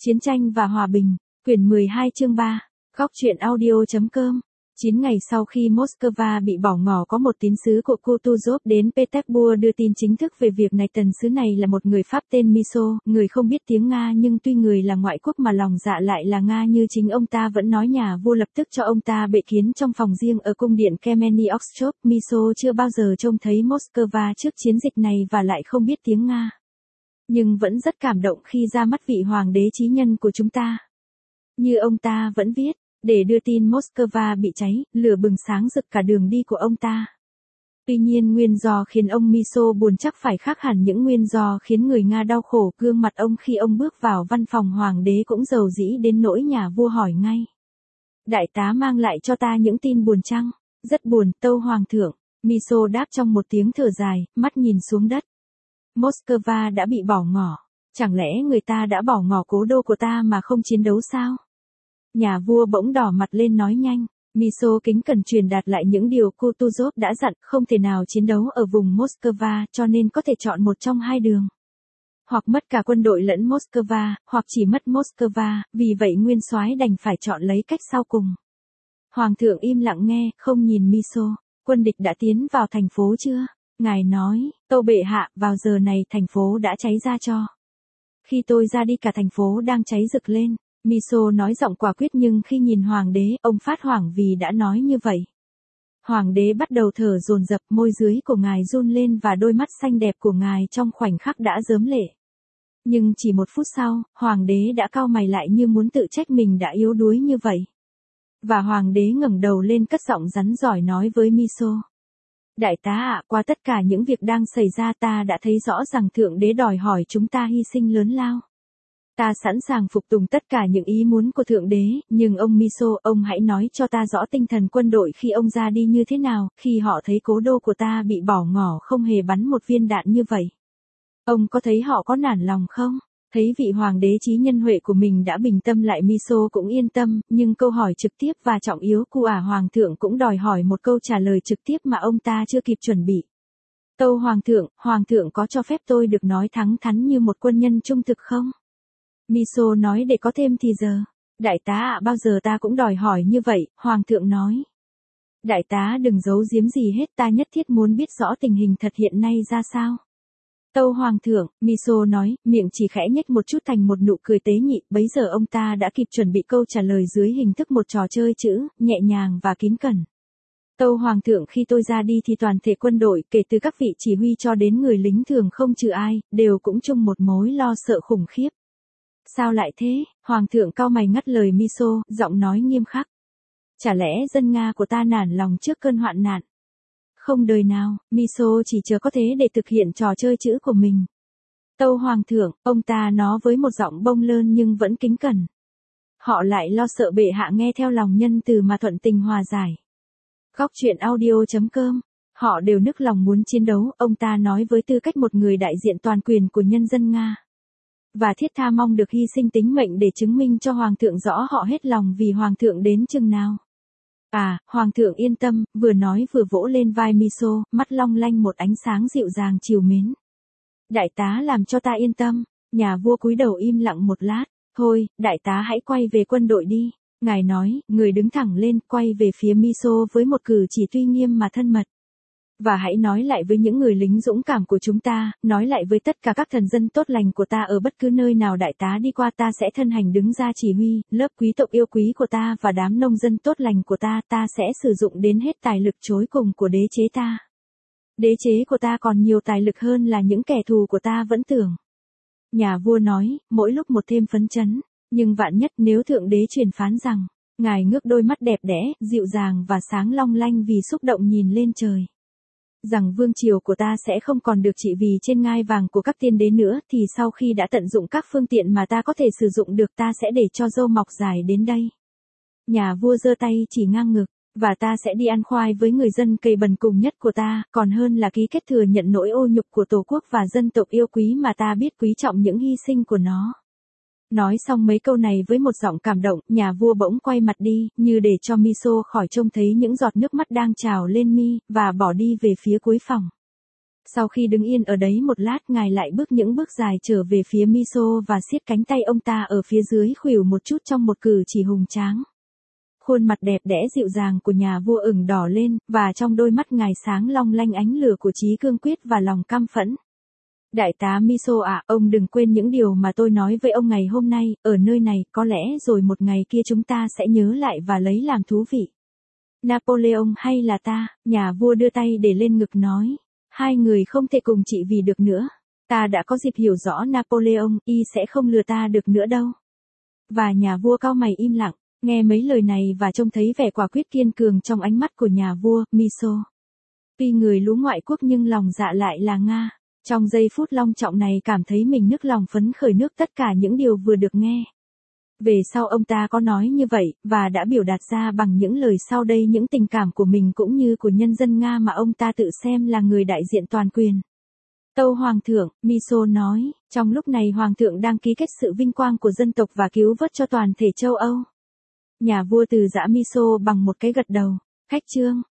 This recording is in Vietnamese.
Chiến tranh và hòa bình, quyển 12 chương 3, góc truyện audio.com. 9 ngày sau khi Moscow bị bỏ ngỏ có một tín sứ của Kutuzov đến Petersburg đưa tin chính thức về việc này. Tần sứ này là một người Pháp tên Miso, người không biết tiếng Nga nhưng tuy người là ngoại quốc mà lòng dạ lại là Nga như chính ông ta vẫn nói. Nhà vua lập tức cho ông ta bệ kiến trong phòng riêng ở cung điện Kemeny Oxford. Miso chưa bao giờ trông thấy Moscow trước chiến dịch này và lại không biết tiếng Nga. Nhưng vẫn rất cảm động khi ra mắt vị hoàng đế chí nhân của chúng ta. Như ông ta vẫn viết, để đưa tin Moscow bị cháy, lửa bừng sáng rực cả đường đi của ông ta. Tuy nhiên nguyên do khiến ông Miso buồn chắc phải khác hẳn những nguyên do khiến người Nga đau khổ. Gương mặt ông khi ông bước vào văn phòng hoàng đế cũng rầu rĩ đến nỗi nhà vua hỏi ngay. Đại tá mang lại cho ta những tin buồn chăng? Rất buồn, tâu hoàng thượng. Miso đáp trong một tiếng thở dài, mắt nhìn xuống đất. Moscow đã bị bỏ ngỏ. Chẳng lẽ người ta đã bỏ ngỏ cố đô của ta mà không chiến đấu sao? Nhà vua bỗng đỏ mặt lên nói nhanh. Miso kính cẩn truyền đạt lại những điều Kutuzov đã dặn, không thể nào chiến đấu ở vùng Moscow cho nên có thể chọn một trong hai đường. Hoặc mất cả quân đội lẫn Moscow, hoặc chỉ mất Moscow, vì vậy nguyên soái đành phải chọn lấy cách sau cùng. Hoàng thượng im lặng nghe, không nhìn Miso. Quân địch đã tiến vào thành phố chưa? Ngài nói, tâu bệ hạ, vào giờ này thành phố đã cháy ra cho. Khi tôi ra đi cả thành phố đang cháy rực lên. Miso nói giọng quả quyết nhưng khi nhìn hoàng đế, ông phát hoảng vì đã nói như vậy. Hoàng đế bắt đầu thở dồn dập, môi dưới của ngài run lên và đôi mắt xanh đẹp của ngài trong khoảnh khắc đã rớm lệ. Nhưng chỉ một phút sau, hoàng đế đã cau mày lại như muốn tự trách mình đã yếu đuối như vậy. Và hoàng đế ngẩng đầu lên cất giọng rắn giỏi nói với Miso. Đại tá ạ, qua tất cả những việc đang xảy ra ta đã thấy rõ rằng Thượng Đế đòi hỏi chúng ta hy sinh lớn lao. Ta sẵn sàng phục tùng tất cả những ý muốn của Thượng Đế, nhưng ông Miso, ông hãy nói cho ta rõ tinh thần quân đội khi ông ra đi như thế nào, khi họ thấy cố đô của ta bị bỏ ngỏ không hề bắn một viên đạn như vậy. Ông có thấy họ có nản lòng không? Thấy vị hoàng đế chí nhân huệ của mình đã bình tâm lại, Miso cũng yên tâm, nhưng câu hỏi trực tiếp và trọng yếu của hoàng thượng cũng đòi hỏi một câu trả lời trực tiếp mà ông ta chưa kịp chuẩn bị. Tâu hoàng thượng có cho phép tôi được nói thẳng thắn như một quân nhân trung thực không? Miso nói để có thêm thì giờ. Đại tá ạ, bao giờ ta cũng đòi hỏi như vậy, hoàng thượng nói. Đại tá đừng giấu giếm gì hết, ta nhất thiết muốn biết rõ tình hình thật hiện nay ra sao. Tâu hoàng thượng, Miso nói, miệng chỉ khẽ nhếch một chút thành một nụ cười tế nhị. Bấy giờ ông ta đã kịp chuẩn bị câu trả lời dưới hình thức một trò chơi chữ, nhẹ nhàng và kín cẩn. Tâu hoàng thượng, khi tôi ra đi thì toàn thể quân đội, kể từ các vị chỉ huy cho đến người lính thường không trừ ai, đều cũng chung một mối lo sợ khủng khiếp. Sao lại thế? Hoàng thượng cau mày ngắt lời Miso, giọng nói nghiêm khắc. Chả lẽ dân Nga của ta nản lòng trước cơn hoạn nạn? Không đời nào, Miso chỉ chờ có thế để thực hiện trò chơi chữ của mình. Tâu hoàng thượng, ông ta nói với một giọng bông lơn nhưng vẫn kính cẩn. Họ lại lo sợ bệ hạ nghe theo lòng nhân từ mà thuận tình hòa giải. Góc truyện audio.com. Họ đều nức lòng muốn chiến đấu, ông ta nói với tư cách một người đại diện toàn quyền của nhân dân Nga. Và thiết tha mong được hy sinh tính mệnh để chứng minh cho hoàng thượng rõ họ hết lòng vì hoàng thượng đến chừng nào. Hoàng thượng yên tâm, vừa nói vừa vỗ lên vai Miso, mắt long lanh một ánh sáng dịu dàng trìu mến. Đại tá làm cho ta yên tâm. Nhà vua cúi đầu im lặng một lát. Thôi, đại tá hãy quay về quân đội đi. Ngài nói, người đứng thẳng lên, quay về phía Miso với một cử chỉ tuy nghiêm mà thân mật. Và hãy nói lại với những người lính dũng cảm của chúng ta, nói lại với tất cả các thần dân tốt lành của ta ở bất cứ nơi nào đại tá đi qua, ta sẽ thân hành đứng ra chỉ huy, lớp quý tộc yêu quý của ta và đám nông dân tốt lành của ta, ta sẽ sử dụng đến hết tài lực chối cùng của đế chế ta. Đế chế của ta còn nhiều tài lực hơn là những kẻ thù của ta vẫn tưởng. Nhà vua nói, mỗi lúc một thêm phấn chấn, nhưng vạn nhất nếu Thượng Đế truyền phán rằng, ngài ngước đôi mắt đẹp đẽ, dịu dàng và sáng long lanh vì xúc động nhìn lên trời. Rằng vương triều của ta sẽ không còn được trị vì trên ngai vàng của các tiên đế nữa, thì sau khi đã tận dụng các phương tiện mà ta có thể sử dụng được, ta sẽ để cho râu mọc dài đến đây. Nhà vua giơ tay chỉ ngang ngực, và ta sẽ đi ăn khoai với người dân cày bần cùng nhất của ta, còn hơn là ký kết thừa nhận nỗi ô nhục của tổ quốc và dân tộc yêu quý mà ta biết quý trọng những hy sinh của nó. Nói xong mấy câu này với một giọng cảm động, nhà vua bỗng quay mặt đi, như để cho Miso khỏi trông thấy những giọt nước mắt đang trào lên mi, và bỏ đi về phía cuối phòng. Sau khi đứng yên ở đấy một lát, ngài lại bước những bước dài trở về phía Miso và siết cánh tay ông ta ở phía dưới khuỷu một chút trong một cử chỉ hùng tráng. Khuôn mặt đẹp đẽ dịu dàng của nhà vua ửng đỏ lên, và trong đôi mắt ngài sáng long lanh ánh lửa của trí cương quyết và lòng căm phẫn. Đại tá Miso à, ông đừng quên những điều mà tôi nói với ông ngày hôm nay, ở nơi này, có lẽ rồi một ngày kia chúng ta sẽ nhớ lại và lấy làm thú vị. Napoleon hay là ta, nhà vua đưa tay để lên ngực nói. Hai người không thể cùng trị vì được nữa. Ta đã có dịp hiểu rõ Napoleon, y sẽ không lừa ta được nữa đâu. Và nhà vua cau mày im lặng, nghe mấy lời này và trông thấy vẻ quả quyết kiên cường trong ánh mắt của nhà vua, Miso. Tuy người lú ngoại quốc nhưng lòng dạ lại là Nga. Trong giây phút long trọng này cảm thấy mình nức lòng phấn khởi nước tất cả những điều vừa được nghe. Về sau ông ta có nói như vậy, và đã biểu đạt ra bằng những lời sau đây những tình cảm của mình cũng như của nhân dân Nga mà ông ta tự xem là người đại diện toàn quyền. Tâu Hoàng thượng, Miso nói, trong lúc này Hoàng thượng đang ký kết sự vinh quang của dân tộc và cứu vớt cho toàn thể châu Âu. Nhà vua từ giã Miso bằng một cái gật đầu. Khách trương.